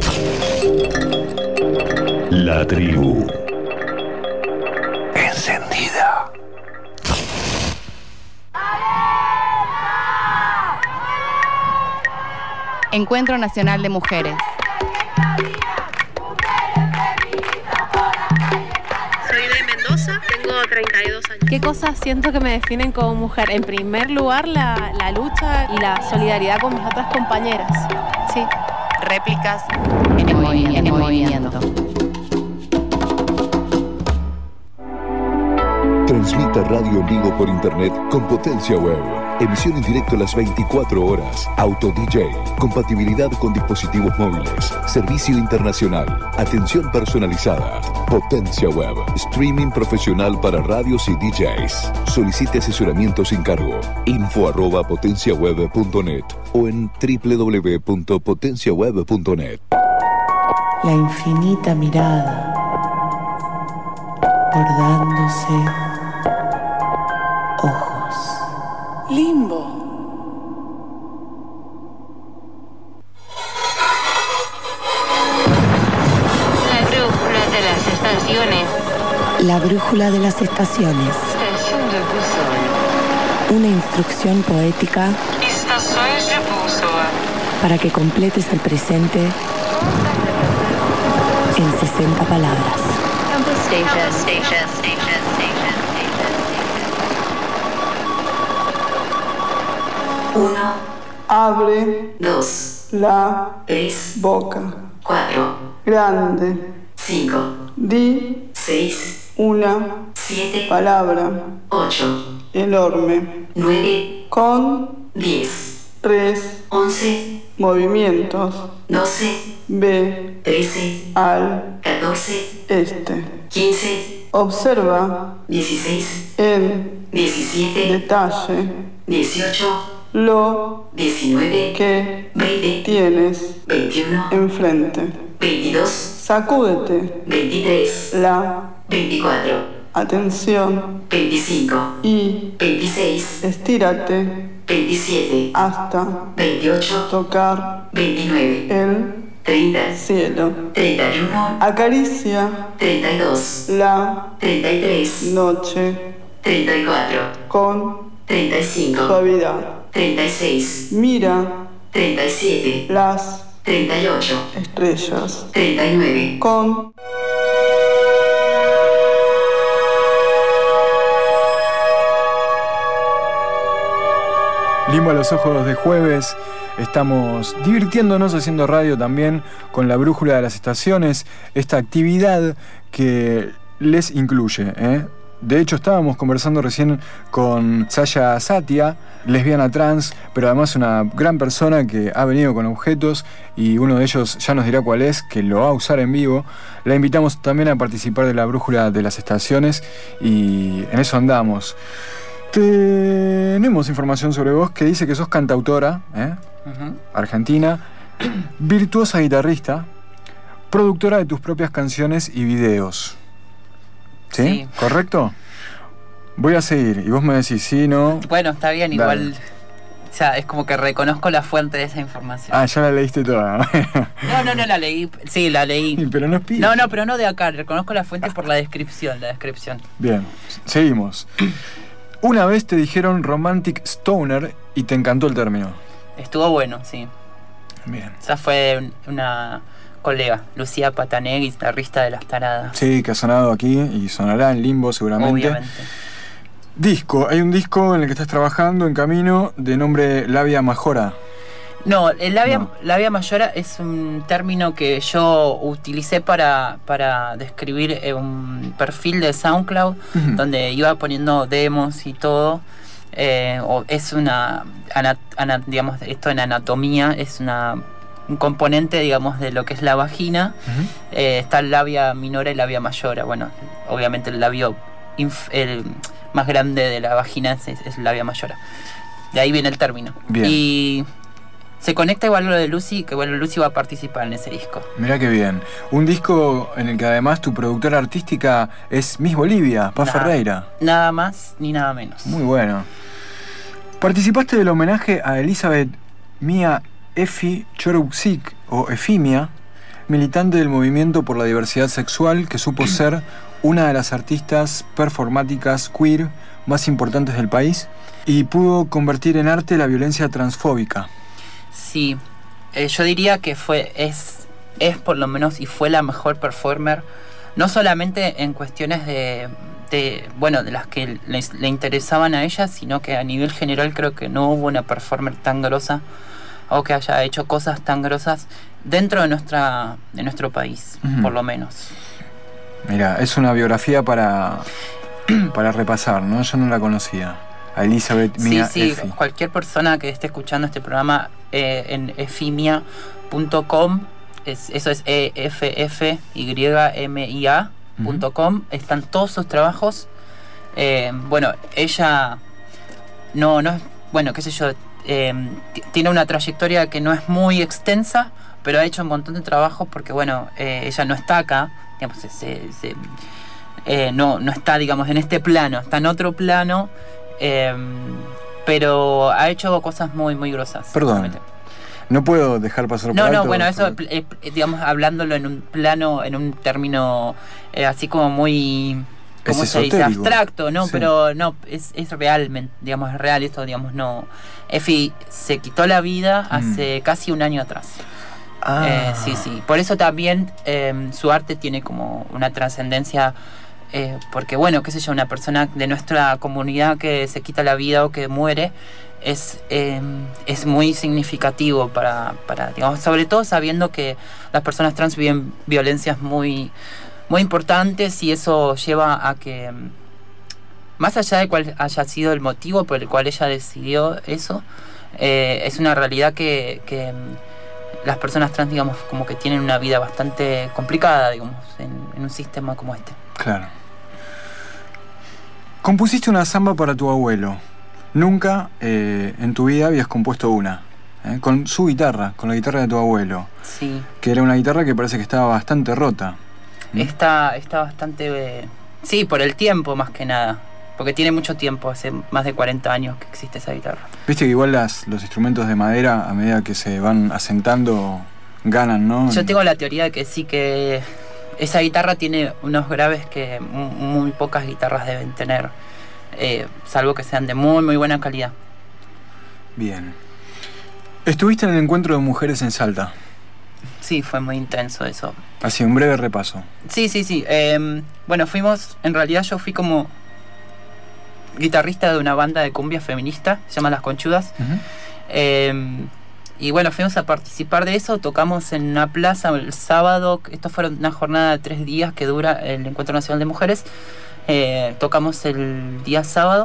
La tribu. Encendida. Encuentro Nacional de Mujeres. Soy de Mendoza, tengo treinta y dos años. ¿Qué cosas siento que me definen como mujer? En primer lugar, la, la lucha y la solidaridad con mis otras compañeras. Sí. Réplicas en el movimiento. En movimiento. Transmita radio en vivo por internet con Potencia Web. Emisión en directo las veinticuatro horas. Auto D J. Compatibilidad con dispositivos móviles. Servicio internacional. Atención personalizada. Potencia Web. Streaming profesional para radios y D Js. Solicite asesoramiento sin cargo. Info arroba potenciaweb punto net o en doble u doble u doble u punto potencia web punto net. La infinita mirada bordándose ojos. Limbo. La brújula de las estaciones. La brújula de las estaciones. Estación de bússola. Una instrucción poética. Estações de bússola. Para que completes el presente en sesenta palabras. Campus station, station, station, station, station. Uno. Abre. Dos. La. Tres. Boca. Cuatro. Grande. Cinco. Di. Seis. Una. Siete. Palabra. Ocho. Enorme. Nueve. Con. Diez. Tres. Once. Movimientos. Doce. B. Trece. Al. Catorce. Este. Quince. Observa. Dieciséis. En. Diecisiete. Detalle. Dieciocho. Lo. Diecinueve. Que. Veinte. Tienes. Veintiuno. Enfrente. Veintidós. Sacúdete. Veintitrés. La. Veinticuatro. Atención. Veinticinco. Y. Veintiséis. Estírate. Veintisiete. Hasta. Veintiocho. Tocar. Veintinueve. El. Treinta. Cielo. Treinta y uno. Acaricia. Treinta y dos. La. Treinta y tres. Noche. Treinta y cuatro. Con. Treinta y cinco. Suavidad. Treinta y seis. Mira. Treinta y siete. Las. Treinta y ocho. Estrellas. Treinta y nueve. Con. Limbo a los ojos de jueves. Estamos divirtiéndonos haciendo radio también con la brújula de las estaciones, esta actividad que les incluye, ¿eh? De hecho, estábamos conversando recién con Saya Satia, lesbiana trans, pero además una gran persona que ha venido con objetos y uno de ellos ya nos dirá cuál es, que lo va a usar en vivo. La invitamos también a participar de la brújula de las estaciones y en eso andamos. Tenemos información sobre vos que dice que sos cantautora, ¿eh? Uh-huh. Argentina, virtuosa guitarrista, productora de tus propias canciones y videos. ¿Sí? Sí. ¿Correcto? Voy a seguir y vos me decís sí, no. Bueno, está bien, Dale. igual. O sea, es como que reconozco la fuente de esa información. Ah, ya la leíste toda. No, no, no la leí. Sí, la leí. Pero no es pide. No, no, pero no de acá. Reconozco la fuente por la descripción, la descripción. Bien, seguimos. Una vez te dijeron romantic stoner y te encantó el término. Estuvo bueno, sí. Bien. Esa fue una colega, Lucía Patané, guitarrista de Las Taradas. Sí, que ha sonado aquí y sonará en Limbo seguramente. Obviamente. Disco, hay un disco en el que estás trabajando en camino de nombre Labia Majora. No, el labia, no. labia mayora es un término que yo utilicé para, para describir un perfil de SoundCloud, uh-huh. donde iba poniendo demos y todo. eh, o es una, ana, ana, digamos, esto en anatomía es una un componente, digamos, de lo que es la vagina. Uh-huh. eh, está el labia minora y labia mayora. Bueno, obviamente el labio inf, el más grande de la vagina es, es el labia mayora. De ahí viene el término. Bien. Y se conecta igual lo de Lucy, que bueno, Lucy va a participar en ese disco. Mirá qué bien. Un disco en el que además tu productora artística es Miss Bolivia, Paz nada, Ferreira. Nada más ni nada menos. Muy bueno. Participaste del homenaje a Elizabeth Mia Efi Choruk-Sik, o Efimia, militante del movimiento por la diversidad sexual, que supo ser una de las artistas performáticas queer más importantes del país y pudo convertir en arte la violencia transfóbica. Sí, eh, yo diría que fue, es, es por lo menos y fue la mejor performer, no solamente en cuestiones de, de bueno, de las que le, le interesaban a ella, sino que a nivel general creo que no hubo una performer tan grosa o que haya hecho cosas tan grosas dentro de nuestra de nuestro país, uh-huh. por lo menos. Mira, es una biografía para, para repasar, ¿no? Yo no la conocía. A Elizabeth Mia Sí, sí, Efi. Cualquier persona que esté escuchando este programa eh, en efimia punto com, es, eso es E F F Y M I A punto com, uh-huh. están todos sus trabajos. Eh, bueno, ella no, no es, bueno, qué sé yo, eh, t- tiene una trayectoria que no es muy extensa, pero ha hecho un montón de trabajos porque, bueno, eh, ella no está acá, digamos, se, se, se, eh, no, no está, digamos, en este plano, está en otro plano. Eh, pero ha hecho cosas muy muy grosas. Perdón, realmente. No puedo dejar pasar por no alto. no bueno eso pero... eh, digamos hablándolo en un plano, en un término eh, así como muy, ¿cómo se dice? Abstracto, no, sí. Pero no, es, es realmente, digamos, es real esto, digamos, no. Efi se quitó la vida hace mm. casi un año atrás. Ah. Eh, sí, sí. Por eso también eh, su arte tiene como una trascendencia. Eh, porque bueno, qué sé yo, una persona de nuestra comunidad que se quita la vida o que muere es, eh, es muy significativo para, para, digamos, sobre todo sabiendo que las personas trans viven violencias muy, muy importantes y eso lleva a que, más allá de cuál haya sido el motivo por el cual ella decidió eso, eh, es una realidad que, que las personas trans, digamos, como que tienen una vida bastante complicada, digamos, en, en un sistema como este. Claro. Compusiste una samba para tu abuelo. Nunca eh, en tu vida habías compuesto una. Eh, con su guitarra, con la guitarra de tu abuelo. Sí. Que era una guitarra que parece que estaba bastante rota. ¿Mm? Está, está bastante... Eh, sí, por el tiempo más que nada. Porque tiene mucho tiempo, hace más de cuarenta años que existe esa guitarra. Viste que igual las, los instrumentos de madera, a medida que se van asentando, ganan, ¿no? Yo tengo la teoría de que sí, que esa guitarra tiene unos graves que muy, muy pocas guitarras deben tener, eh, salvo que sean de muy, muy buena calidad. Bien. Estuviste en el encuentro de mujeres en Salta. Sí, fue muy intenso eso. Así, un breve repaso. Sí, sí, sí. Eh, bueno, fuimos, en realidad yo fui como guitarrista de una banda de cumbia feminista, se llama Las Conchudas. Uh-huh. Eh, y bueno, fuimos a participar de eso, tocamos en una plaza el sábado, esto fue una jornada de tres días que dura el Encuentro Nacional de Mujeres, eh, tocamos el día sábado,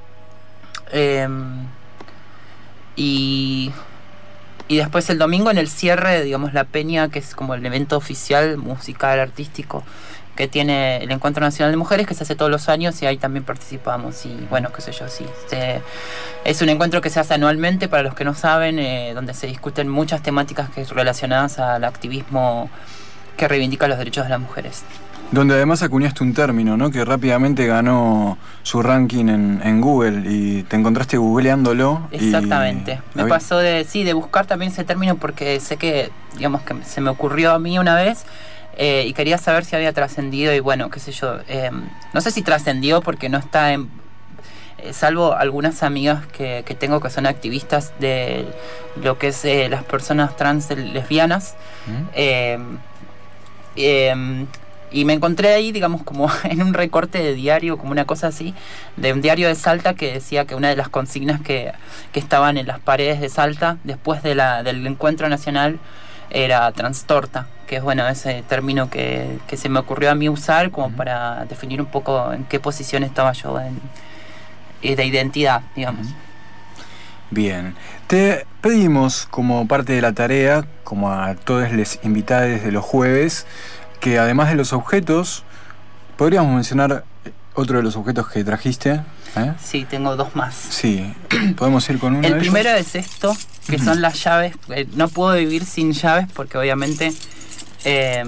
eh, y, y después el domingo en el cierre, digamos, la peña, que es como el evento oficial, musical, artístico, que tiene el Encuentro Nacional de Mujeres, que se hace todos los años y ahí también participamos. Y bueno, qué sé yo, sí. Se, es un encuentro que se hace anualmente, para los que no saben, eh, donde se discuten muchas temáticas que relacionadas al activismo que reivindica los derechos de las mujeres. Donde además acuñaste un término, ¿no? Que rápidamente ganó su ranking en, en Google y te encontraste googleándolo. Exactamente. Y... Me ¿había? pasó de, sí, de buscar también ese término porque sé que, digamos, que se me ocurrió a mí una vez. Eh, y quería saber si había trascendido y bueno, qué sé yo, eh, no sé si trascendió porque no está en, eh, salvo algunas amigas que, que tengo que son activistas de lo que es eh, las personas trans lesbianas. ¿Mm? eh, eh, y me encontré ahí, digamos, como en un recorte de diario, como una cosa así, de un diario de Salta que decía que una de las consignas que, que estaban en las paredes de Salta después de la, del encuentro nacional era transtorta, que es bueno ese término que, que se me ocurrió a mí usar como uh-huh. para definir un poco en qué posición estaba yo en, eh, de identidad, digamos. Bien. Te pedimos, como parte de la tarea, como a todos los invitados de los jueves, que además de los objetos, podríamos mencionar otro de los objetos que trajiste. ¿Eh? Sí, tengo dos más. Sí, podemos ir con uno. El de primero ellos? es esto, que uh-huh. son las llaves. Eh, no puedo vivir sin llaves porque obviamente... Eh,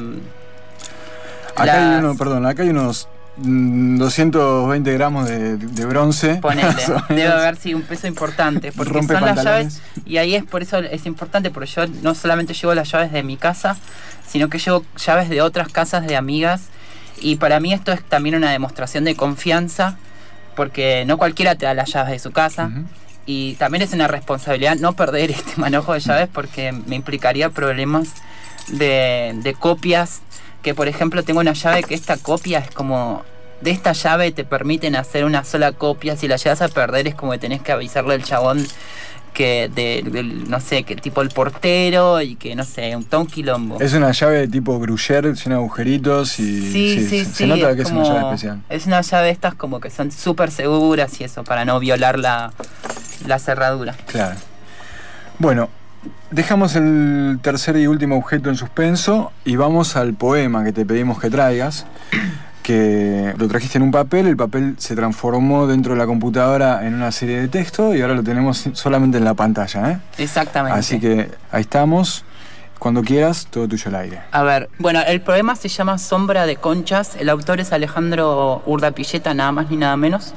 acá las... hay uno, perdón, acá hay unos mm, doscientos veinte gramos de, de bronce. Ponele, debe haber sí, un peso importante, porque Rompe son pantalones. Las llaves, y ahí es por eso es importante, porque yo no solamente llevo las llaves de mi casa, sino que llevo llaves de otras casas de amigas, y para mí esto es también una demostración de confianza, porque no cualquiera te da las llaves de su casa, uh-huh. y también es una responsabilidad no perder este manojo de llaves, porque me implicaría problemas de, de copias, que por ejemplo tengo una llave que esta copia es como... De esta llave te permiten hacer una sola copia, si la llegas a perder es como que tenés que avisarle al chabón que de, de no sé, que tipo el portero y que no sé, un, todo un quilombo. Es una llave tipo Gruyère, llena de agujeritos y sí, sí, sí, se, sí, se nota es que como, es una llave especial. Es una llave estas como que son súper seguras y eso, para no violar la, la cerradura. Claro. Bueno, dejamos el tercer y último objeto en suspenso y vamos al poema que te pedimos que traigas. Que lo trajiste en un papel, el papel se transformó dentro de la computadora en una serie de texto y ahora lo tenemos solamente en la pantalla, ¿eh? Exactamente. Así que ahí estamos, cuando quieras, todo tuyo al aire. A ver, bueno, el poema se llama Sombra de Conchas, el autor es Alejandro Urdapilleta, nada más ni nada menos.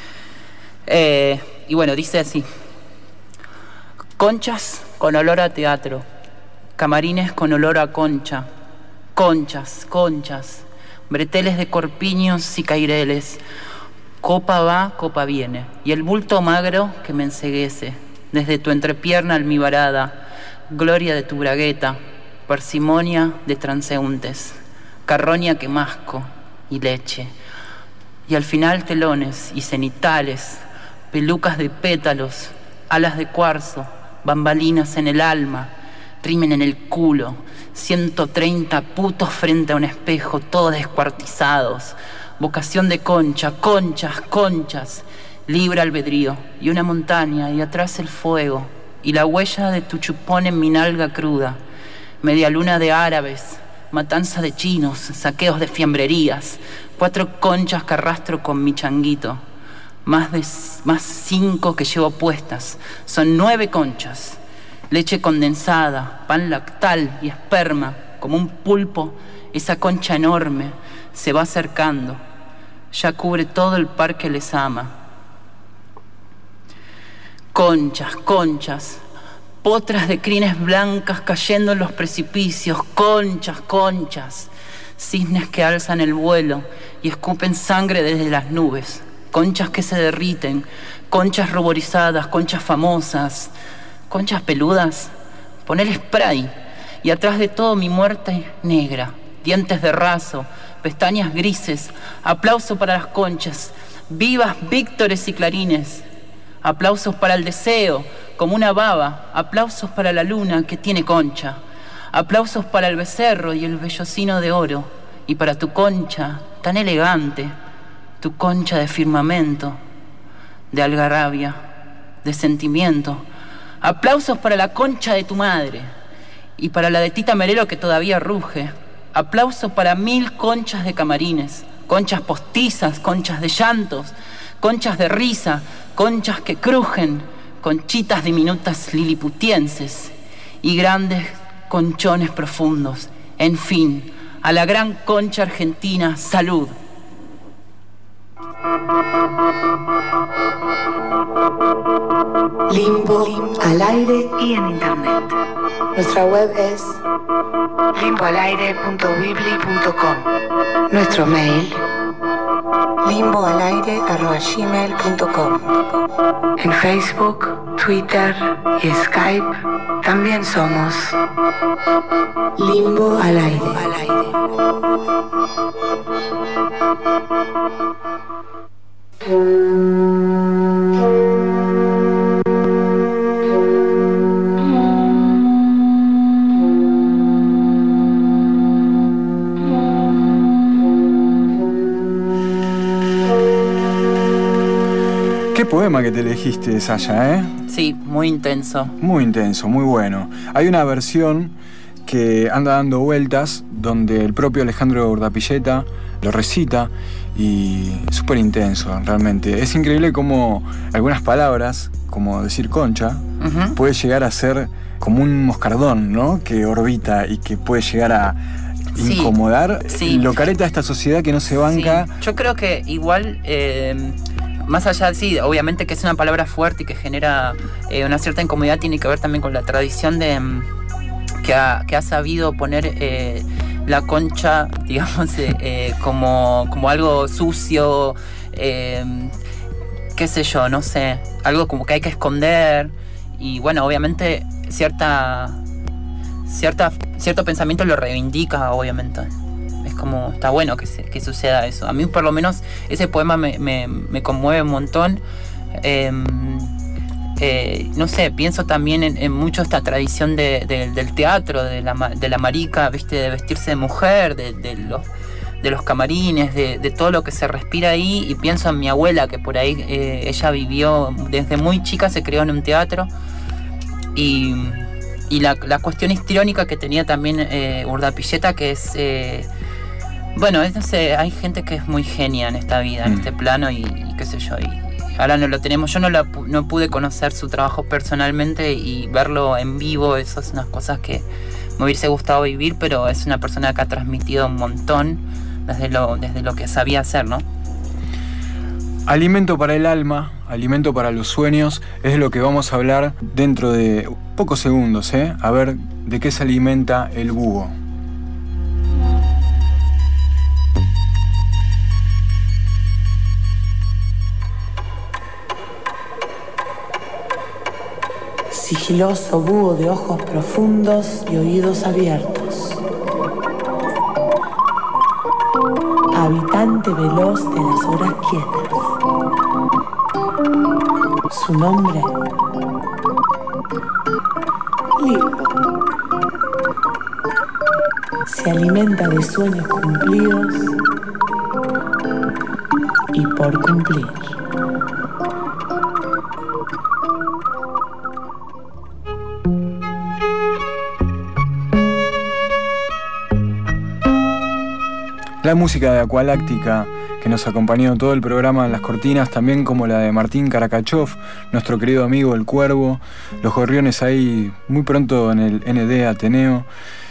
Eh, y bueno, dice así: conchas con olor a teatro, camarines con olor a concha, conchas, conchas, breteles de corpiños y caireles, copa va, copa viene, y el bulto magro que me enceguece, desde tu entrepierna almibarada, gloria de tu bragueta, parsimonia de transeúntes, carroña que masco y leche, y al final telones y cenitales, pelucas de pétalos, alas de cuarzo, bambalinas en el alma, rimen en el culo, ciento treinta putos frente a un espejo, todos descuartizados, vocación de concha, conchas, conchas, libre albedrío, y una montaña, y atrás el fuego, y la huella de tu chupón en mi nalga cruda, media luna de árabes, matanza de chinos, saqueos de fiambrerías, cuatro conchas que arrastro con mi changuito, más de más cinco que llevo puestas, son nueve conchas. Leche condensada, pan lactal y esperma, como un pulpo, esa concha enorme se va acercando, ya cubre todo el parque les ama. Conchas, conchas, potras de crines blancas cayendo en los precipicios, conchas, conchas, cisnes que alzan el vuelo y escupen sangre desde las nubes, conchas que se derriten, conchas ruborizadas, conchas famosas, conchas peludas, poner spray, y atrás de todo mi muerte negra, dientes de raso, pestañas grises, aplauso para las conchas, vivas víctores y clarines, aplausos para el deseo, como una baba, aplausos para la luna que tiene concha, aplausos para el becerro y el vellocino de oro, y para tu concha tan elegante, tu concha de firmamento, de algarabia, de sentimiento. Aplausos para la concha de tu madre y para la de Tita Merelo que todavía ruge. Aplausos para mil conchas de camarines, conchas postizas, conchas de llantos, conchas de risa, conchas que crujen, conchitas diminutas liliputienses y grandes conchones profundos. En fin, a la gran concha argentina, salud. Limbo al aire y en internet. Nuestra web es limbo al aire punto bibli punto com. Nuestro mail limbo al aire arroba gmail punto com. En Facebook, Twitter y Skype también somos Limbo al aire. Qué poema que te elegiste, Saya, ¿eh? Sí, muy intenso. Muy intenso, muy bueno. Hay una versión que anda dando vueltas donde el propio Alejandro Urdapilleta lo recita y es súper intenso, realmente. Es increíble cómo algunas palabras, como decir concha, uh-huh. puede llegar a ser como un moscardón, ¿no? Que orbita y que puede llegar a sí, incomodar sí. lo careta de esta sociedad que no se banca. Sí. Yo creo que igual... Eh... Más allá, sí, obviamente que es una palabra fuerte y que genera eh, una cierta incomodidad, tiene que ver también con la tradición de que ha, que ha sabido poner eh, la concha, digamos, eh, eh, como, como algo sucio, eh, qué sé yo, no sé, algo como que hay que esconder. Y bueno, obviamente cierta, cierta, cierto pensamiento lo reivindica, obviamente. Es como, está bueno que, se, que suceda eso. A mí por lo menos ese poema me, me, me conmueve un montón. Eh, eh, no sé, pienso también en, en mucho esta tradición de, de, del teatro, de la, de la marica, ¿viste? De vestirse de mujer, de, de, los, de los camarines, de, de todo lo que se respira ahí. Y pienso en mi abuela, que por ahí eh, ella vivió, desde muy chica se crió en un teatro. Y, y la, la cuestión histriónica que tenía también eh, Urdapilleta, que es... Eh, Bueno, no sé, hay gente que es muy genia en esta vida, en mm. este plano y, y qué sé yo, y ahora no lo tenemos. Yo no, la, no pude conocer su trabajo personalmente y verlo en vivo, eso es unas cosas que me hubiese gustado vivir, pero es una persona que ha transmitido un montón desde lo, desde lo que sabía hacer, ¿no? Alimento para el alma, alimento para los sueños, es de lo que vamos a hablar dentro de pocos segundos, ¿eh? A ver de qué se alimenta el búho. Sigiloso búho de ojos profundos y oídos abiertos. Habitante veloz de las horas quietas. Su nombre, Limbo. Se alimenta de sueños cumplidos y por cumplir. La música de Aqualáctica, que nos acompañó todo el programa en las cortinas, también como la de Martín Karakachov, nuestro querido amigo El Cuervo, los gorriones ahí muy pronto en el N D Ateneo.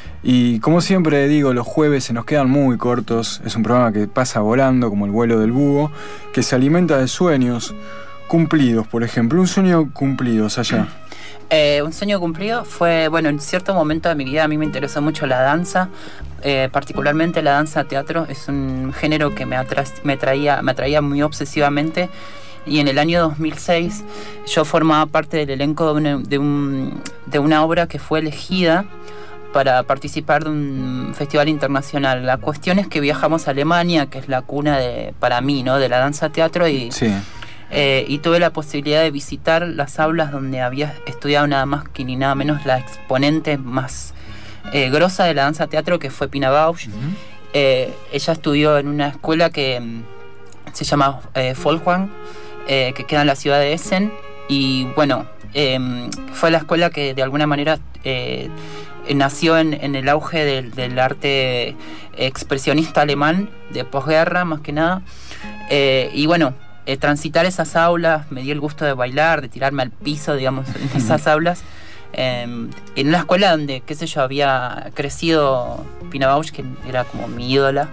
Y como siempre digo, los jueves se nos quedan muy cortos, es un programa que pasa volando como el vuelo del búho, que se alimenta de sueños cumplidos, por ejemplo, un sueño cumplido, Saya. Eh, un sueño cumplido fue, bueno, en cierto momento de mi vida a mí me interesó mucho la danza, eh, particularmente la danza teatro. Es un género que me, atra- me, traía, me atraía muy obsesivamente, y en el año dos mil seis yo formaba parte del elenco de una, de un, de una obra que fue elegida para participar de un festival internacional. La cuestión es que viajamos a Alemania, que es la cuna de, para mí, ¿no?, de la danza teatro, y... Sí. Eh, y tuve la posibilidad de visitar las aulas donde había estudiado nada más que ni nada menos la exponente más eh, grosa de la danza teatro, que fue Pina Bausch. Uh-huh. eh, ella estudió en una escuela que um, se llama eh, Folkwang, eh, que queda en la ciudad de Essen, y bueno, eh, fue la escuela que de alguna manera eh, nació en, en el auge del, del arte expresionista alemán de posguerra, más que nada, eh, y bueno, Eh, transitar esas aulas, me di el gusto de bailar, de tirarme al piso, digamos, en esas aulas, eh, en una escuela donde, qué sé yo, había crecido Pina Bausch, que era como mi ídola.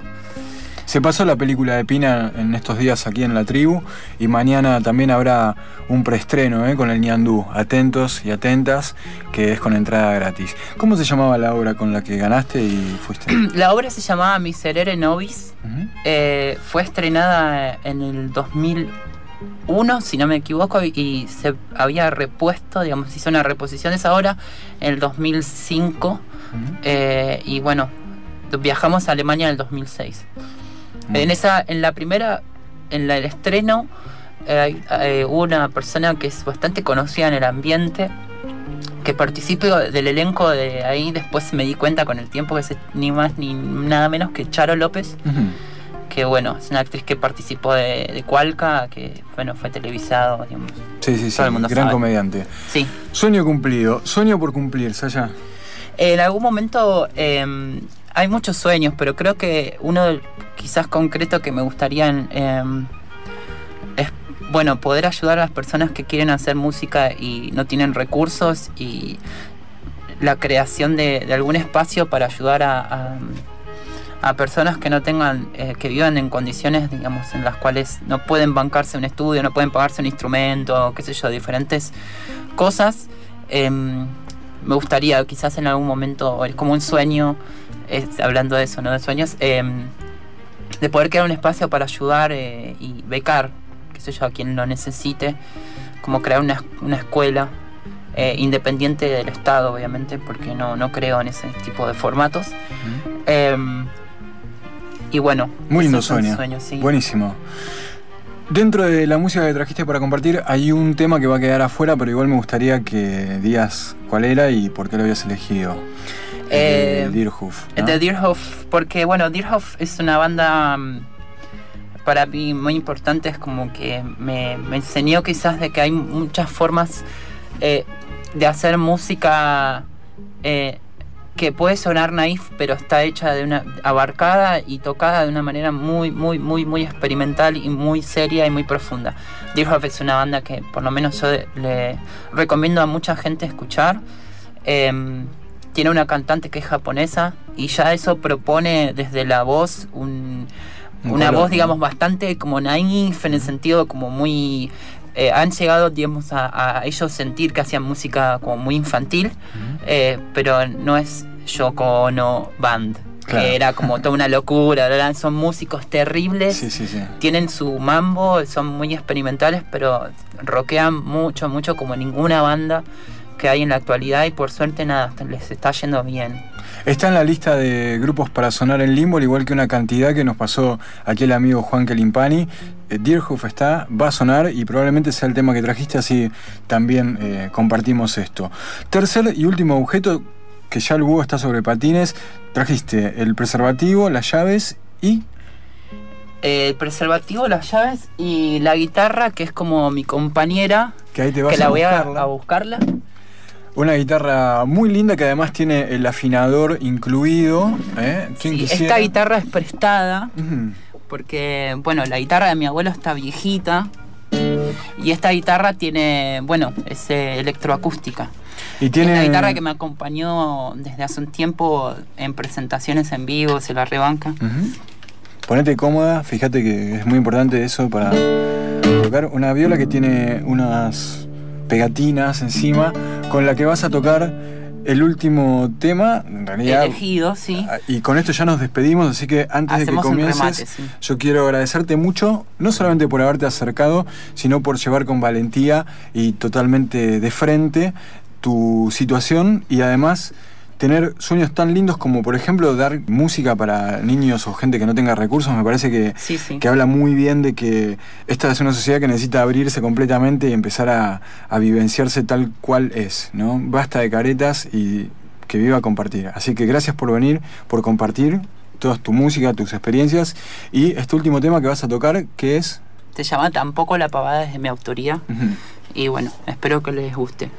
Se pasó la película de Pina en estos días aquí en La Tribu, y mañana también habrá un preestreno ¿eh? con el Ñandú. Atentos y atentas, que es con entrada gratis. ¿Cómo se llamaba la obra con la que ganaste y fuiste? La obra se llamaba Miserere Nobis. Uh-huh. eh, fue estrenada en el dos mil uno, si no me equivoco, y, y se había repuesto, digamos, se hizo una reposición de esa obra en el dos mil cinco. Uh-huh. eh, y bueno, viajamos a Alemania en el dos mil seis. En esa, en la primera, en la, el estreno, eh, eh, hubo una persona que es bastante conocida en el ambiente, que participó del elenco de ahí. Después me di cuenta con el tiempo que es ni más ni nada menos que Charo López, uh-huh. que que bueno, es una actriz que participó de, de Cualca, que bueno, fue televisado, digamos. Sí, sí, sí, todo el mundo gran sabe. comediante. Sí. Sueño cumplido, sueño por cumplir, Saya. En algún momento eh, hay muchos sueños, pero creo que uno quizás concreto que me gustaría eh, es, bueno, poder ayudar a las personas que quieren hacer música y no tienen recursos, y la creación de, de algún espacio para ayudar a, a, a personas que no tengan, eh, que vivan en condiciones, digamos, en las cuales no pueden bancarse un estudio, no pueden pagarse un instrumento, qué sé yo, diferentes cosas. Eh, me gustaría quizás en algún momento, es como un sueño, es, hablando de eso, ¿no? De sueños, eh, de poder crear un espacio para ayudar eh, y becar, qué sé yo, a quien lo necesite, como crear una, una escuela eh, independiente del Estado, obviamente, porque no, no creo en ese tipo de formatos. Uh-huh. eh, y bueno, muy lindo sueño, sueños, sí. Buenísimo. Dentro de la música que trajiste para compartir hay un tema que va a quedar afuera, pero igual me gustaría que digas cuál era y por qué lo habías elegido. Eh, el de Deerhoof, ¿no? El de Deerhoof, porque bueno, Deerhoof es una banda para mí muy importante, es como que me, me enseñó quizás de que hay muchas formas eh, de hacer música eh, que puede sonar naif, pero está hecha de una abarcada y tocada de una manera muy, muy, muy, muy experimental y muy seria y muy profunda. Deerhoof es una banda que por lo menos yo le recomiendo a mucha gente escuchar. Eh, tiene una cantante que es japonesa y ya eso propone desde la voz un, un una color, voz, digamos, ¿no? Bastante como naif, en el sentido como muy... Eh, han llegado, digamos, a, a ellos sentir que hacían música como muy infantil, uh-huh. eh, pero no es Yoko Ono Band, claro. Que era como toda una locura, ¿verdad? Son músicos terribles, sí, sí, sí. Tienen su mambo, son muy experimentales, pero rockean mucho, mucho como ninguna banda que hay en la actualidad, y por suerte nada, les está yendo bien. Está en la lista de grupos para sonar en Limbo, al igual que una cantidad que nos pasó aquí el amigo Juan Kelimpani. eh, Deerhoof está, va a sonar y probablemente sea el tema que trajiste, así también eh, compartimos esto. Tercer y último objeto, que ya el búho está sobre patines, trajiste el preservativo, las llaves y... El preservativo, las llaves y la guitarra, que es como mi compañera, que, ahí te vas que la a voy a, buscarla. a buscarla. Una guitarra muy linda que además tiene el afinador incluido. ¿eh? ¿Quién Sí, quisiera? esta guitarra es prestada, uh-huh. porque, bueno, la guitarra de mi abuelo está viejita y esta guitarra tiene, bueno, es eh, electroacústica. Y tiene... Es la guitarra que me acompañó desde hace un tiempo en presentaciones en vivo, se la rebanca. Uh-huh. Ponete cómoda, fíjate que es muy importante eso para tocar. Una viola que tiene unas pegatinas encima con la que vas a tocar el último tema, en realidad. Elegido, sí. Y con esto ya nos despedimos, así que antes Hacemos de que comiences, un remate, sí. Yo quiero agradecerte mucho, no solamente por haberte acercado, sino por llevar con valentía y totalmente de frente tu situación, y además tener sueños tan lindos como, por ejemplo, dar música para niños o gente que no tenga recursos. Me parece que, sí, sí. que habla muy bien de que esta es una sociedad que necesita abrirse completamente y empezar a, a vivenciarse tal cual es, ¿no? Basta de caretas y que viva compartir. Así que gracias por venir, por compartir toda tu música, tus experiencias, y este último tema que vas a tocar, que es... Se llama Tampoco la pavada es de mi autoría. Uh-huh. Y bueno, espero que les guste.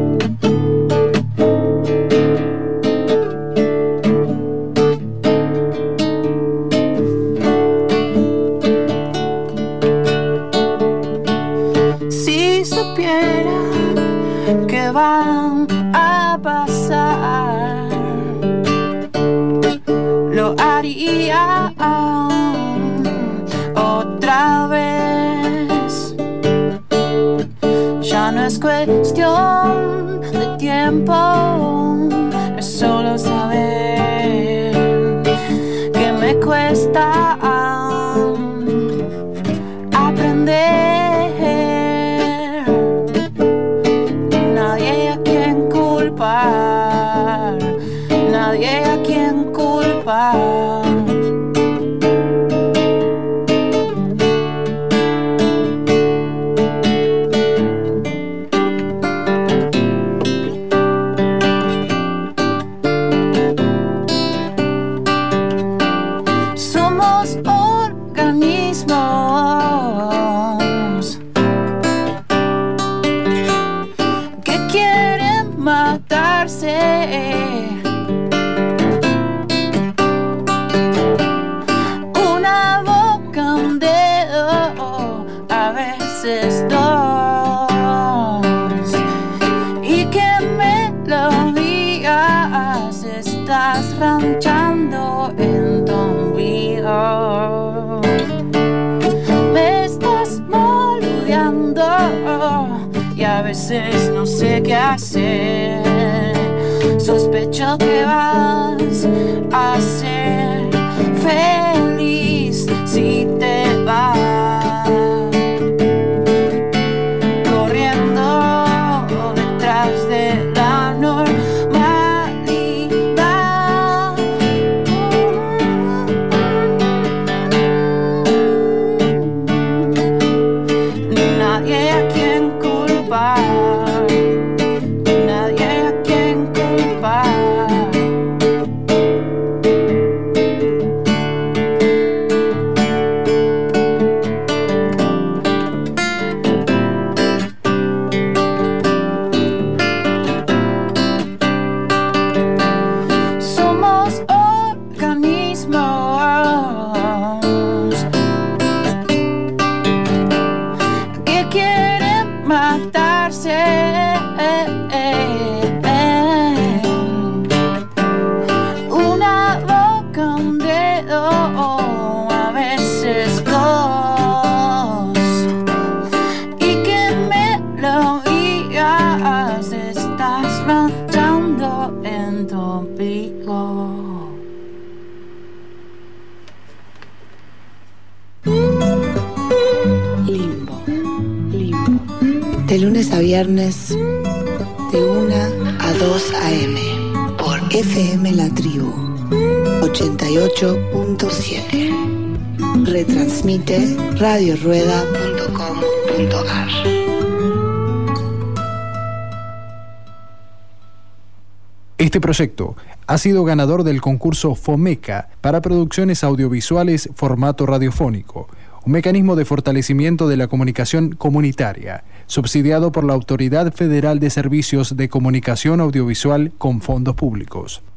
Que van a pasar, lo haría otra vez. Ya no es cuestión de tiempo, es solo saber que me cuesta aprender. Nadie a quien culpar. veces no sé qué hacer. Sospecho que vas a ser feliz si te vas corriendo detrás de la normalidad. Nadie a quien culpar, nadie a quien culpar. Somos organismos que quieren matarse. Una boca, un dedo, a veces dos. Y que me lo digas, estás marchando en tu ombligo. Limbo. Limbo. De lunes a viernes, de una a dos a eme, por F M La Tribu, ochenta y ocho punto siete. Retransmite radio rueda punto com punto ar. Este proyecto ha sido ganador del concurso FOMECA para producciones audiovisuales formato radiofónico, un mecanismo de fortalecimiento de la comunicación comunitaria, subsidiado por la Autoridad Federal de Servicios de Comunicación Audiovisual con fondos públicos.